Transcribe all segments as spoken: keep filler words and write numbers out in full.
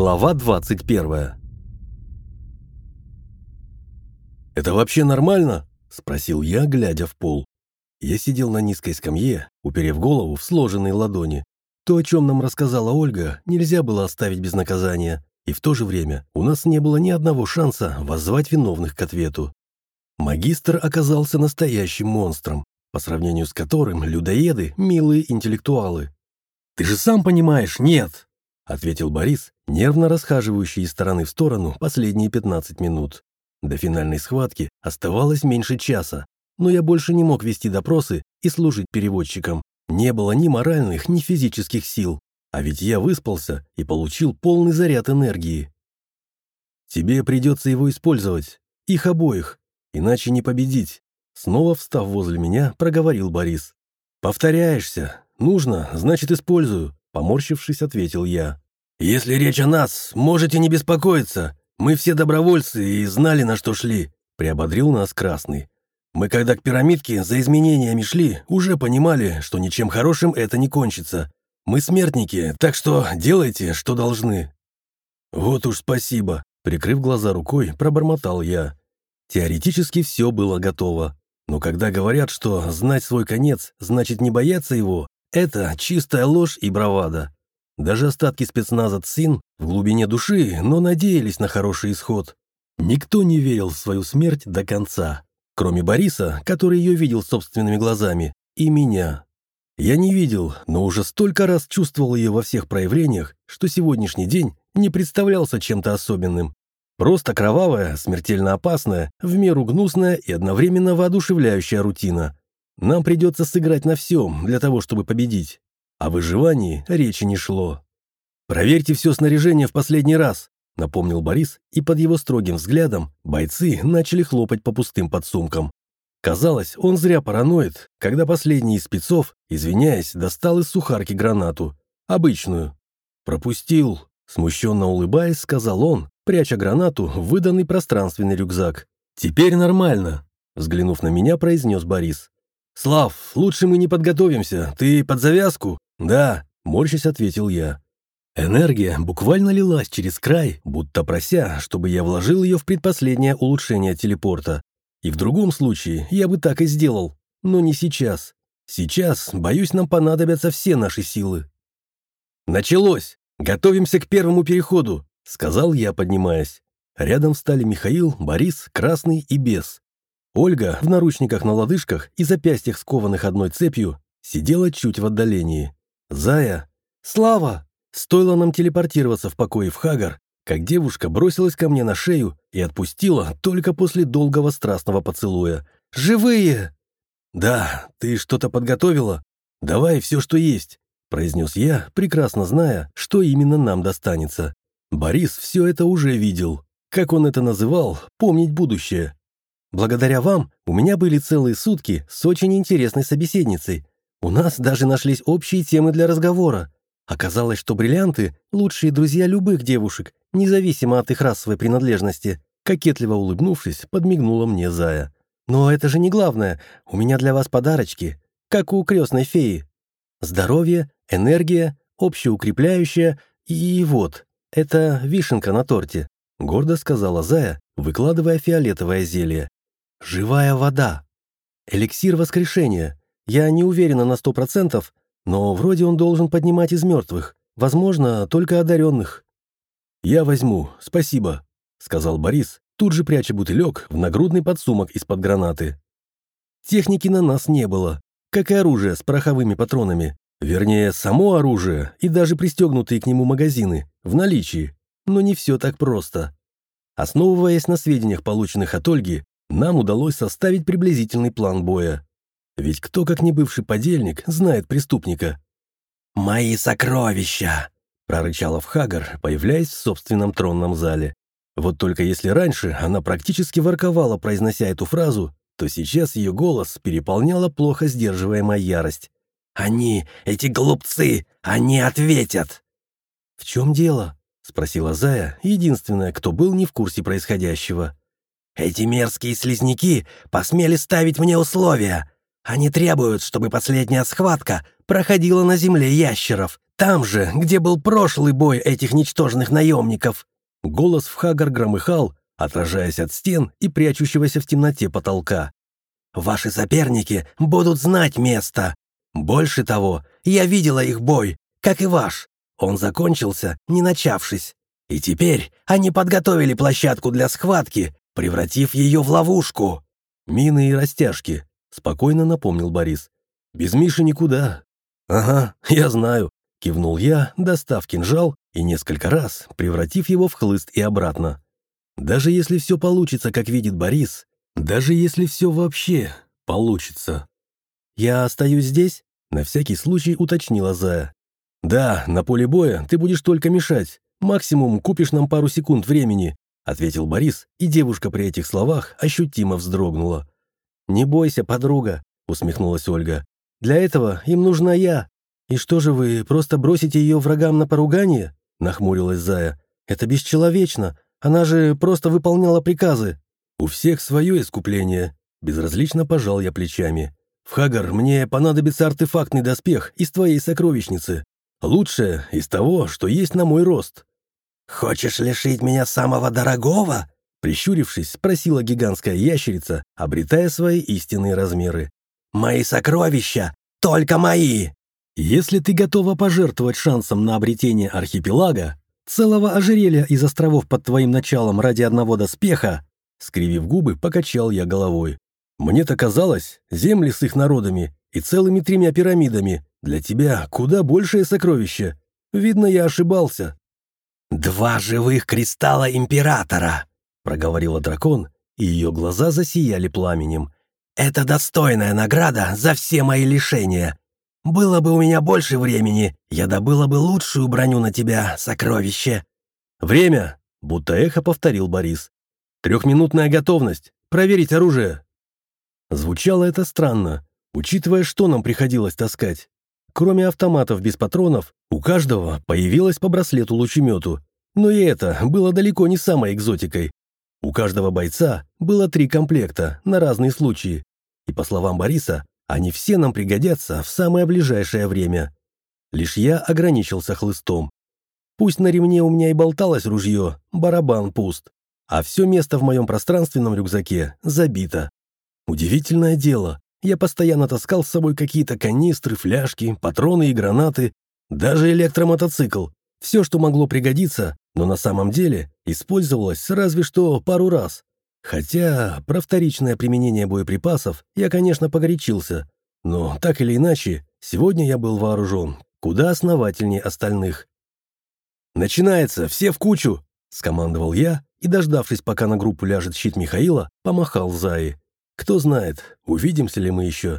Глава двадцать первая. «Это вообще нормально?» – спросил я, глядя в пол. Я сидел на низкой скамье, уперев голову в сложенные ладони. То, о чем нам рассказала Ольга, нельзя было оставить без наказания, и в то же время у нас не было ни одного шанса воззвать виновных к ответу. Магистр оказался настоящим монстром, по сравнению с которым людоеды – милые интеллектуалы. «Ты же сам понимаешь, нет!» – ответил Борис, нервно расхаживающий из стороны в сторону последние пятнадцать минут. До финальной схватки оставалось меньше часа, но я больше не мог вести допросы и служить переводчиком. Не было ни моральных, ни физических сил, а ведь я выспался и получил полный заряд энергии. «Тебе придется его использовать, их обоих, иначе не победить», снова встав возле меня, проговорил Борис. «Повторяешься. Нужно, значит, использую», поморщившись, ответил я. «Если речь о нас, можете не беспокоиться. Мы все добровольцы и знали, на что шли», приободрил нас Красный. «Мы, когда к пирамидке за изменениями шли, уже понимали, что ничем хорошим это не кончится. Мы смертники, так что делайте, что должны». «Вот уж спасибо», прикрыв глаза рукой, пробормотал я. Теоретически все было готово. Но когда говорят, что знать свой конец значит не бояться его, это чистая ложь и бравада. Даже остатки спецназа ЦСИН в глубине души, но надеялись на хороший исход. Никто не верил в свою смерть до конца, кроме Бориса, который ее видел собственными глазами, и меня. Я не видел, но уже столько раз чувствовал ее во всех проявлениях, что сегодняшний день не представлялся чем-то особенным. Просто кровавая, смертельно опасная, в меру гнусная и одновременно воодушевляющая рутина. Нам придется сыграть на всем для того, чтобы победить. О выживании речи не шло. «Проверьте все снаряжение в последний раз», — напомнил Борис, и под его строгим взглядом бойцы начали хлопать по пустым подсумкам. Казалось, он зря параноид, когда последний из спецов, извиняясь, достал из сухарки гранату. Обычную. «Пропустил», — смущенно улыбаясь, сказал он, пряча гранату в выданный пространственный рюкзак. «Теперь нормально», — взглянув на меня, произнес Борис. «Слав, лучше мы не подготовимся. Ты под завязку?» «Да», — морщась ответил я. Энергия буквально лилась через край, будто прося, чтобы я вложил ее в предпоследнее улучшение телепорта. И в другом случае я бы так и сделал, но не сейчас. Сейчас, боюсь, нам понадобятся все наши силы. «Началось! Готовимся к первому переходу», — сказал я, поднимаясь. Рядом встали Михаил, Борис, Красный и Бес. Ольга в наручниках на лодыжках и запястьях, скованных одной цепью, сидела чуть в отдалении. Зая... «Слава!» Стоило нам телепортироваться в покое в Хагар, как девушка бросилась ко мне на шею и отпустила только после долгого страстного поцелуя. «Живые!» «Да, ты что-то подготовила? Давай все, что есть», — произнес я, прекрасно зная, что именно нам достанется. Борис все это уже видел. Как он это называл, помнить будущее. «Благодаря вам у меня были целые сутки с очень интересной собеседницей. У нас даже нашлись общие темы для разговора. Оказалось, что бриллианты – лучшие друзья любых девушек, независимо от их расовой принадлежности», кокетливо улыбнувшись, подмигнула мне Зая. «Но это же не главное. У меня для вас подарочки, как у крестной феи. Здоровье, энергия, общеукрепляющая и вот, это вишенка на торте», гордо сказала Зая, выкладывая фиолетовое зелье. «Живая вода. Эликсир воскрешения. Я не уверена на сто процентов, но вроде он должен поднимать из мертвых. Возможно, только одаренных». «Я возьму, спасибо», — сказал Борис, тут же пряча бутылек в нагрудный подсумок из-под гранаты. Техники на нас не было, как и оружие с пороховыми патронами. Вернее, само оружие и даже пристегнутые к нему магазины в наличии. Но не все так просто. Основываясь на сведениях, полученных от Ольги, нам удалось составить приблизительный план боя. Ведь кто, как не бывший подельник, знает преступника? «Мои сокровища!» — прорычала Вхагар, появляясь в собственном тронном зале. Вот только если раньше она практически ворковала, произнося эту фразу, то сейчас ее голос переполняла плохо сдерживаемая ярость. «Они, эти глупцы, они ответят!» «В чем дело?» — спросила Зая, единственная, кто был не в курсе происходящего. «Эти мерзкие слизняки посмели ставить мне условия. Они требуют, чтобы последняя схватка проходила на земле ящеров, Там же, где был прошлый бой этих ничтожных наемников!» Голос в Хагар громыхал, отражаясь от стен и прячущегося в темноте потолка. «Ваши соперники будут знать место. Больше того, я видела их бой, как и ваш. Он закончился, не начавшись. И теперь они подготовили площадку для схватки, превратив ее в ловушку». «Мины и растяжки», — спокойно напомнил Борис. «Без Миши никуда». «Ага, я знаю», — кивнул я, достав кинжал и несколько раз превратив его в хлыст и обратно. «Даже если все получится, как видит Борис, даже если все вообще получится». «Я остаюсь здесь?» — на всякий случай уточнила Зая. «Да, на поле боя ты будешь только мешать. Максимум купишь нам пару секунд времени», — ответил Борис, и девушка при этих словах ощутимо вздрогнула. «Не бойся, подруга», — усмехнулась Ольга. «Для этого им нужна я». «И что же вы, просто бросите ее врагам на поругание?» — нахмурилась Зая. «Это бесчеловечно. Она же просто выполняла приказы». «У всех свое искупление», — безразлично пожал я плечами. «В Хагар мне понадобится артефактный доспех из твоей сокровищницы. Лучшее из того, что есть на мой рост». «Хочешь лишить меня самого дорогого?» Прищурившись, спросила гигантская ящерица, обретая свои истинные размеры. «Мои сокровища только мои!» «Если ты готова пожертвовать шансом на обретение архипелага, целого ожерелья из островов под твоим началом ради одного доспеха», скривив губы, покачал я головой. «Мне-то казалось, земли с их народами и целыми тремя пирамидами для тебя куда большее сокровище. Видно, я ошибался». «Два живых кристалла Императора!» проговорила дракон, и ее глаза засияли пламенем. «Это достойная награда за все мои лишения. Было бы у меня больше времени, я добыла бы лучшую броню на тебя, сокровище». «Время!» — будто эхо повторил Борис. «Трехминутная готовность. Проверить оружие». Звучало это странно, учитывая, что нам приходилось таскать. Кроме автоматов без патронов, у каждого появилось по браслету-лучемету. Но и это было далеко не самой экзотикой. У каждого бойца было три комплекта на разные случаи. И, по словам Бориса, они все нам пригодятся в самое ближайшее время. Лишь я ограничился хлыстом. Пусть на ремне у меня и болталось ружье, барабан пуст, а все место в моем пространственном рюкзаке забито. Удивительное дело, я постоянно таскал с собой какие-то канистры, фляжки, патроны и гранаты, даже электромотоцикл. Все, что могло пригодиться, но на самом деле использовалось разве что пару раз. Хотя про вторичное применение боеприпасов я, конечно, погорячился, но так или иначе, сегодня я был вооружен куда основательнее остальных. «Начинается, все в кучу!» — скомандовал я и, дождавшись, пока на группу ляжет щит Михаила, помахал Заи. Кто знает, увидимся ли мы еще.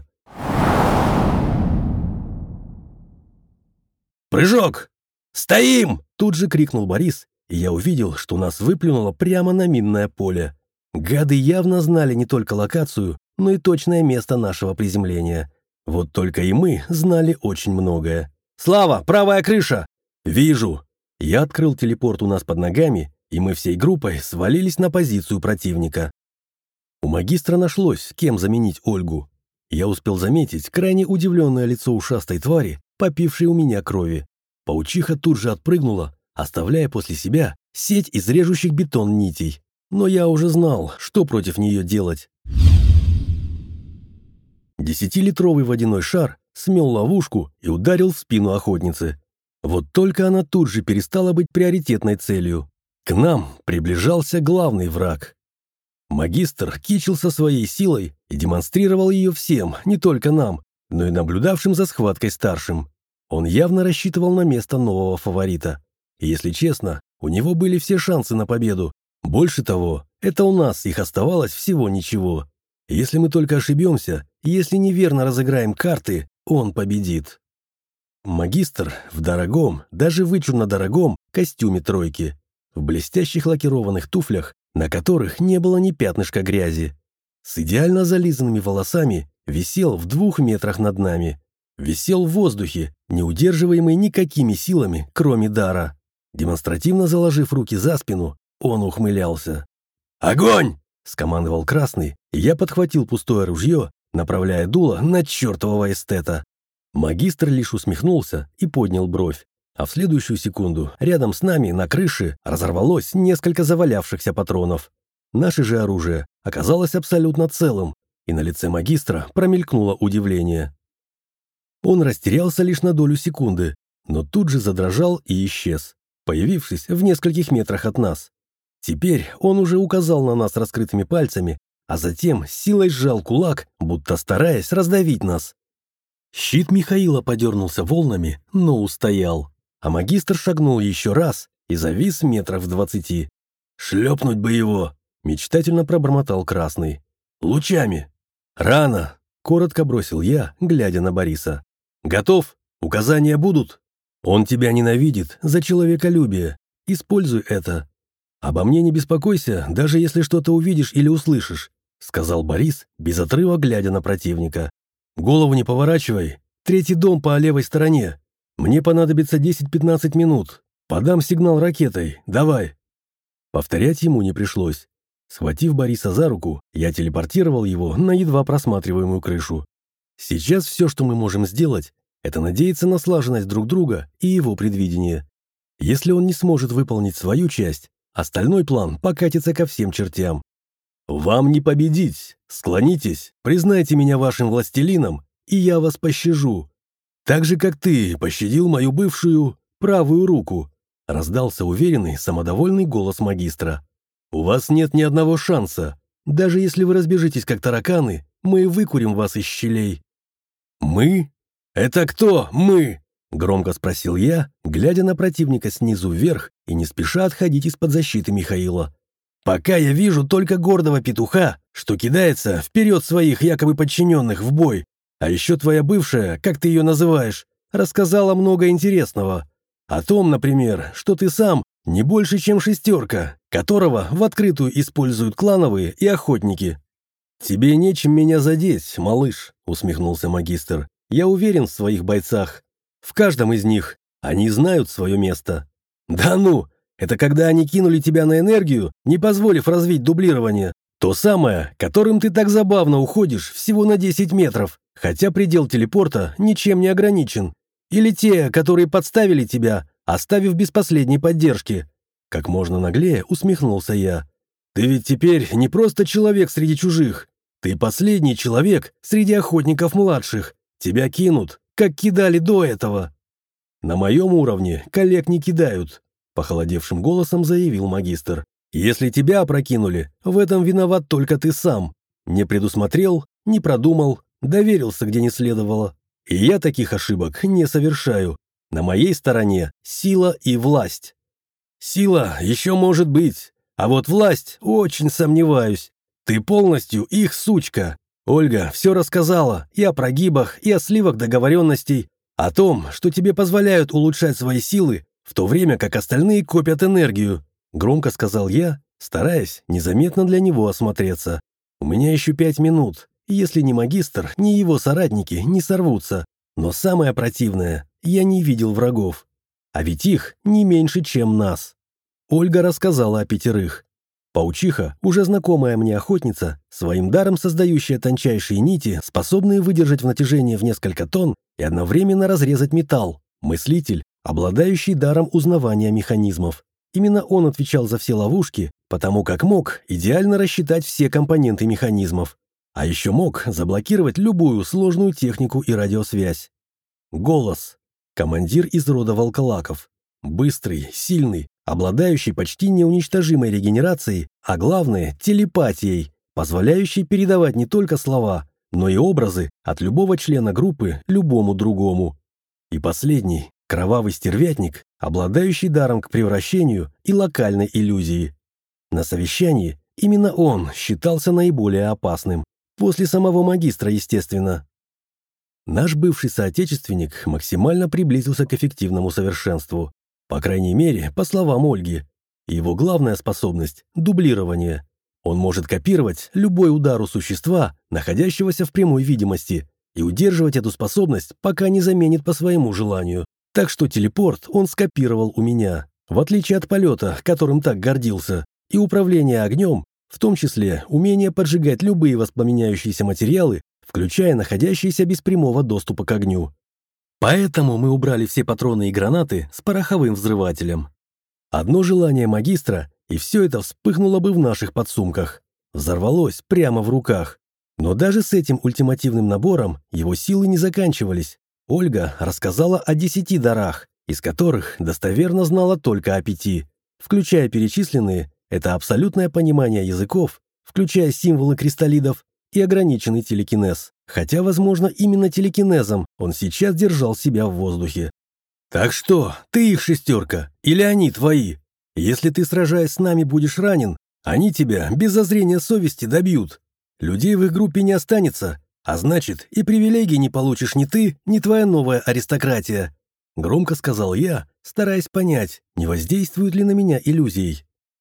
«Прыжок! Стоим!» — тут же крикнул Борис, и я увидел, что нас выплюнуло прямо на минное поле. Гады явно знали не только локацию, но и точное место нашего приземления. Вот только и мы знали очень многое. «Слава, правая крыша!» «Вижу!» Я открыл телепорт у нас под ногами, и мы всей группой свалились на позицию противника. У магистра нашлось, кем заменить Ольгу. Я успел заметить крайне удивленное лицо ушастой твари, попившей у меня крови. Паучиха тут же отпрыгнула, оставляя после себя сеть из режущих бетон нитей. Но я уже знал, что против нее делать. Десятилитровый водяной шар смел ловушку и ударил в спину охотницы. Вот только она тут же перестала быть приоритетной целью. К нам приближался главный враг. Магистр кичился своей силой и демонстрировал ее всем, не только нам, но и наблюдавшим за схваткой старшим. Он явно рассчитывал на место нового фаворита. И, если честно, у него были все шансы на победу. Больше того, это у нас их оставалось всего ничего. Если мы только ошибемся, если неверно разыграем карты, он победит. Магистр в дорогом, даже вычурно дорогом, костюме тройки, в блестящих лакированных туфлях, на которых не было ни пятнышка грязи. С идеально зализанными волосами висел в двух метрах над нами. Висел в воздухе, не удерживаемый никакими силами, кроме дара. Демонстративно заложив руки за спину, он ухмылялся. «Огонь!» — скомандовал Красный, и я подхватил пустое ружье, направляя дуло на чертового эстета. Магистр лишь усмехнулся и поднял бровь. А в следующую секунду рядом с нами на крыше разорвалось несколько завалявшихся патронов. Наше же оружие оказалось абсолютно целым, и на лице магистра промелькнуло удивление. Он растерялся лишь на долю секунды, но тут же задрожал и исчез, появившись в нескольких метрах от нас. Теперь он уже указал на нас раскрытыми пальцами, а затем с силой сжал кулак, будто стараясь раздавить нас. Щит Михаила подернулся волнами, но устоял, а магистр шагнул еще раз и завис метров в двадцати. «Шлепнуть бы его!» — мечтательно пробормотал Красный. «Лучами!» «Рано!» — коротко бросил я, глядя на Бориса. «Готов? Указания будут?» «Он тебя ненавидит за человеколюбие. Используй это. Обо мне не беспокойся, даже если что-то увидишь или услышишь», — сказал Борис, без отрыва глядя на противника. «Голову не поворачивай. Третий дом по левой стороне. Мне понадобится десять-пятнадцать минут. Подам сигнал ракетой. Давай». Повторять ему не пришлось. Схватив Бориса за руку, я телепортировал его на едва просматриваемую крышу. Сейчас все, что мы можем сделать, это надеяться на слаженность друг друга и его предвидение. Если он не сможет выполнить свою часть, остальной план покатится ко всем чертям. «Вам не победить! Склонитесь, признайте меня вашим властелином, и я вас пощажу. Так же, как ты пощадил мою бывшую правую руку», — раздался уверенный, самодовольный голос магистра. «У вас нет ни одного шанса. Даже если вы разбежитесь, как тараканы, мы выкурим вас из щелей». «Мы? Это кто мы?» — громко спросил я, глядя на противника снизу вверх и не спеша отходить из-под защиты Михаила. «Пока я вижу только гордого петуха, что кидается вперед своих якобы подчиненных в бой. А еще твоя бывшая, как ты ее называешь, рассказала много интересного. О том, например, что ты сам не больше, чем шестерка, которого в открытую используют клановые и охотники». «Тебе нечем меня задеть, малыш», — усмехнулся магистр. «Я уверен в своих бойцах. В каждом из них они знают свое место». «Да ну! Это когда они кинули тебя на энергию, не позволив развить дублирование. То самое, которым ты так забавно уходишь всего на десять метров, хотя предел телепорта ничем не ограничен. Или те, которые подставили тебя, оставив без последней поддержки». Как можно наглее усмехнулся я. «Ты ведь теперь не просто человек среди чужих. Ты последний человек среди охотников младших. Тебя кинут, как кидали до этого». «На моем уровне коллег не кидают», — похолодевшим голосом заявил магистр. «Если тебя опрокинули, в этом виноват только ты сам. Не предусмотрел, не продумал, доверился, где не следовало. И я таких ошибок не совершаю. На моей стороне сила и власть». «Сила еще может быть, а вот власть очень сомневаюсь. Ты полностью их сучка. Ольга все рассказала и о прогибах, и о сливах договоренностей, о том, что тебе позволяют улучшать свои силы, в то время как остальные копят энергию», — громко сказал я, стараясь незаметно для него осмотреться. «У меня еще пять минут, и если ни магистр, ни его соратники не сорвутся. Но самое противное, я не видел врагов. А ведь их не меньше, чем нас». Ольга рассказала о пятерых. Паучиха, уже знакомая мне охотница, своим даром создающая тончайшие нити, способные выдержать в натяжении в несколько тонн и одновременно разрезать металл. Мыслитель, обладающий даром узнавания механизмов. Именно он отвечал за все ловушки, потому как мог идеально рассчитать все компоненты механизмов. А еще мог заблокировать любую сложную технику и радиосвязь. Голос. Командир из рода волколаков. Быстрый, сильный, обладающий почти неуничтожимой регенерацией, а главное – телепатией, позволяющей передавать не только слова, но и образы от любого члена группы любому другому. И последний – кровавый стервятник, обладающий даром к превращению и локальной иллюзии. На совещании именно он считался наиболее опасным, после самого магистра, естественно. Наш бывший соотечественник максимально приблизился к эффективному совершенству. По крайней мере, по словам Ольги. Его главная способность – дублирование. Он может копировать любой удар у существа, находящегося в прямой видимости, и удерживать эту способность, пока не заменит по своему желанию. Так что телепорт он скопировал у меня, в отличие от полета, которым так гордился, и управление огнем, в том числе умение поджигать любые воспламеняющиеся материалы, включая находящиеся без прямого доступа к огню. Поэтому мы убрали все патроны и гранаты с пороховым взрывателем. Одно желание магистра, и все это вспыхнуло бы в наших подсумках. Взорвалось прямо в руках. Но даже с этим ультимативным набором его силы не заканчивались. Ольга рассказала о десяти дарах, из которых достоверно знала только о пяти. Включая перечисленные, это абсолютное понимание языков, включая символы кристаллидов и ограниченный телекинез. Хотя, возможно, именно телекинезом он сейчас держал себя в воздухе. «Так что, ты их шестерка, или они твои? Если ты, сражаясь с нами, будешь ранен, они тебя без зазрения совести добьют. Людей в их группе не останется, а значит, и привилегий не получишь ни ты, ни твоя новая аристократия», — громко сказал я, стараясь понять, не воздействуют ли на меня иллюзией.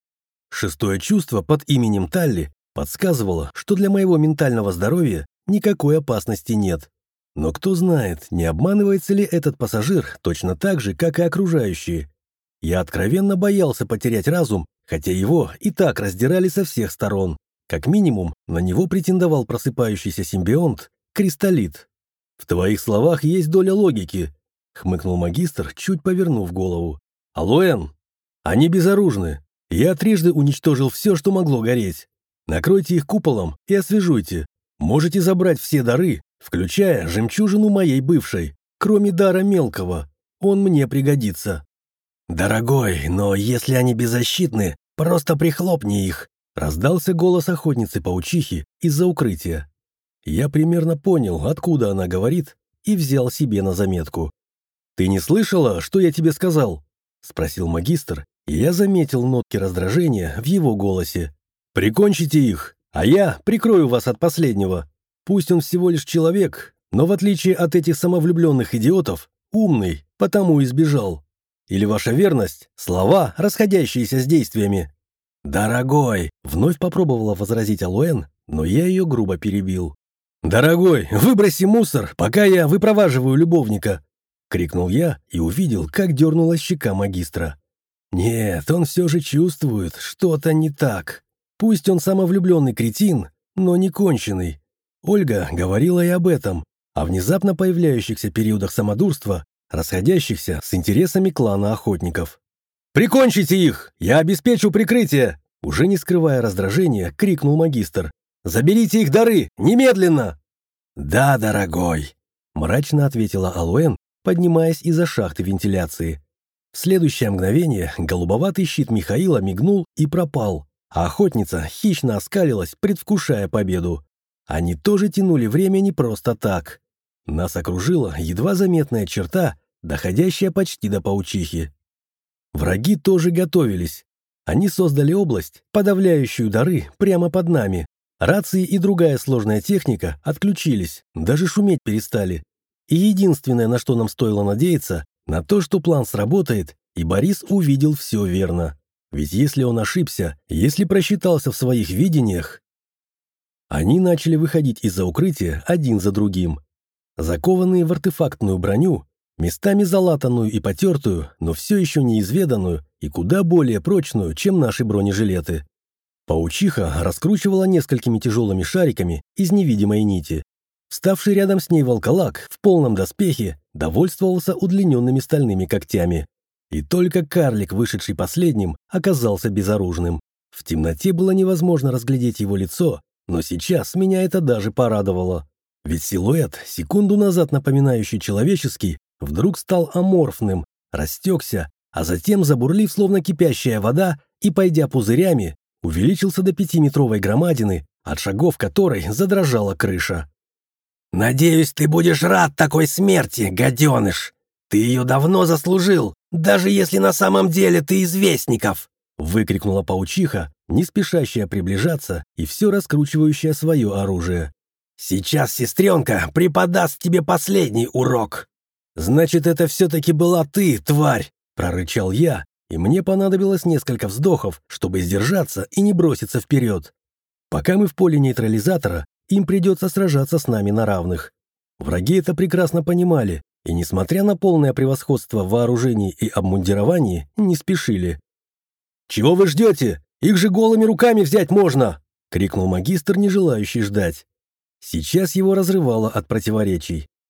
Шестое чувство под именем Талли подсказывало, что для моего ментального здоровья никакой опасности нет. Но кто знает, не обманывается ли этот пассажир точно так же, как и окружающие. Я откровенно боялся потерять разум, хотя его и так раздирали со всех сторон. Как минимум, на него претендовал просыпающийся симбионт — кристаллид. «В твоих словах есть доля логики», — хмыкнул магистр, чуть повернув голову. «Алоэн, они безоружны. Я трижды уничтожил все, что могло гореть. Накройте их куполом и освежуйте. Можете забрать все дары, включая жемчужину моей бывшей, кроме дара мелкого. Он мне пригодится». «Дорогой, но если они беззащитны, просто прихлопни их», — раздался голос охотницы-паучихи из-за укрытия. Я примерно понял, откуда она говорит, и взял себе на заметку. «Ты не слышала, что я тебе сказал?» — спросил магистр, и я заметил нотки раздражения в его голосе. «Прикончите их, а я прикрою вас от последнего. Пусть он всего лишь человек, но в отличие от этих самовлюбленных идиотов, умный, потому и сбежал. Или ваша верность — слова, расходящиеся с действиями?» «Дорогой!» — вновь попробовала возразить Алоэн, но я ее грубо перебил. «Дорогой, выброси мусор, пока я выпроваживаю любовника!» — крикнул я и увидел, как дернулась щека магистра. «Нет, он все же чувствует, что-то не так. Пусть он самовлюбленный кретин, но не конченый. Ольга говорила и об этом, о внезапно появляющихся периодах самодурства, расходящихся с интересами клана охотников. «Прикончите их! Я обеспечу прикрытие!» Уже не скрывая раздражения, крикнул магистр. «Заберите их дары! Немедленно!» «Да, дорогой!» — мрачно ответила Алоэн, поднимаясь из-за шахты вентиляции. В следующее мгновение голубоватый щит Михаила мигнул и пропал, а охотница хищно оскалилась, предвкушая победу. Они тоже тянули время не просто так. Нас окружила едва заметная черта, доходящая почти до паучихи. Враги тоже готовились. Они создали область, подавляющую дары, прямо под нами. Рации и другая сложная техника отключились, даже шуметь перестали. И единственное, на что нам стоило надеяться, на то, что план сработает, и Борис увидел все верно. Ведь если он ошибся, если просчитался в своих видениях... Они начали выходить из-за укрытия один за другим. Закованные в артефактную броню, местами залатанную и потертую, но все еще неизведанную и куда более прочную, чем наши бронежилеты. Паучиха раскручивала несколькими тяжелыми шариками из невидимой нити. Вставший рядом с ней волколак в полном доспехе довольствовался удлиненными стальными когтями. И только карлик, вышедший последним, оказался безоружным. В темноте было невозможно разглядеть его лицо, но сейчас меня это даже порадовало. Ведь силуэт, секунду назад напоминающий человеческий, вдруг стал аморфным, растекся, а затем, забурлив словно кипящая вода и пойдя пузырями, увеличился до пятиметровой громадины, от шагов которой задрожала крыша. «Надеюсь, ты будешь рад такой смерти, гаденыш! Ты ее давно заслужил, даже если на самом деле ты из Вестников!» выкрикнула паучиха, не спешащая приближаться и все раскручивающая свое оружие. «Сейчас сестренка преподаст тебе последний урок!» «Значит, это все-таки была ты, тварь!» — прорычал я, и мне понадобилось несколько вздохов, чтобы сдержаться и не броситься вперед. Пока мы в поле нейтрализатора, им придется сражаться с нами на равных. Враги это прекрасно понимали, и, несмотря на полное превосходство в вооружении и обмундировании, не спешили. «Чего вы ждете? Их же голыми руками взять можно!» — крикнул магистр, не желающий ждать. Сейчас его разрывало от противоречий.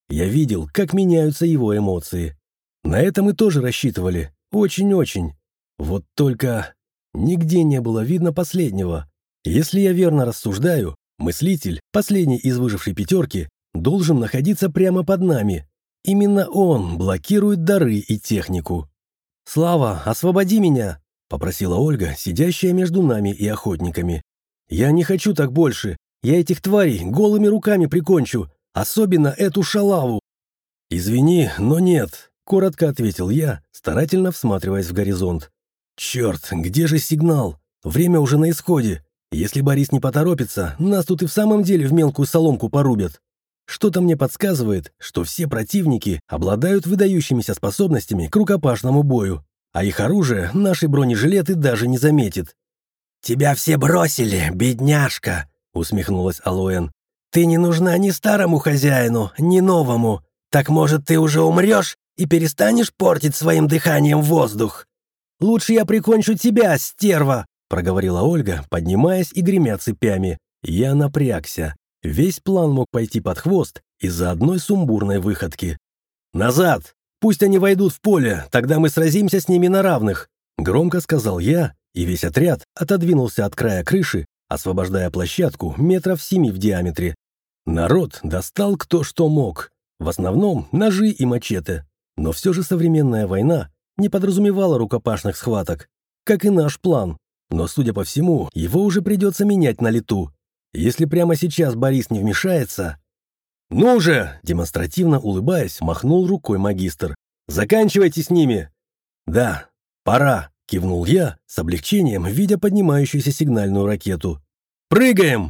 Я видел, как меняются его эмоции. На это мы тоже рассчитывали. Очень-очень. Вот только нигде не было видно последнего. Если я верно рассуждаю, мыслитель, последний из выжившей пятерки, должен находиться прямо под нами. Именно он блокирует дары и технику. «Слава, освободи меня!» — попросила Ольга, сидящая между нами и охотниками. «Я не хочу так больше. Я этих тварей голыми руками прикончу, особенно эту шалаву». «Извини, но нет», — коротко ответил я, старательно всматриваясь в горизонт. «Черт, где же сигнал? Время уже на исходе. Если Борис не поторопится, нас тут и в самом деле в мелкую соломку порубят. Что-то мне подсказывает, что все противники обладают выдающимися способностями к рукопашному бою, а их оружие наши бронежилеты даже не заметит». «Тебя все бросили, бедняжка», — усмехнулась Алоэн. «Ты не нужна ни старому хозяину, ни новому. Так, может, ты уже умрешь и перестанешь портить своим дыханием воздух?» «Лучше я прикончу тебя, стерва», — проговорила Ольга, поднимаясь и гремя цепями. Я напрягся. Весь план мог пойти под хвост из-за одной сумбурной выходки. «Назад! Пусть они войдут в поле, тогда мы сразимся с ними на равных», — громко сказал я, и весь отряд отодвинулся от края крыши, освобождая площадку метров семи в диаметре. Народ достал кто что мог, в основном ножи и мачете, но все же современная война не подразумевала рукопашных схваток, как и наш план, но, судя по всему, его уже придется менять на лету. Если прямо сейчас Борис не вмешается... «Ну же!» — демонстративно улыбаясь, махнул рукой магистр. «Заканчивайте с ними!» «Да, пора!» — кивнул я, с облегчением, видя поднимающуюся сигнальную ракету. «Прыгаем!»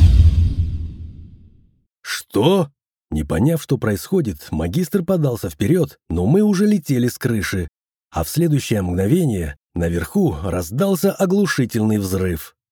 «Что?» Не поняв, что происходит, магистр подался вперед, но мы уже летели с крыши. А в следующее мгновение наверху раздался оглушительный взрыв.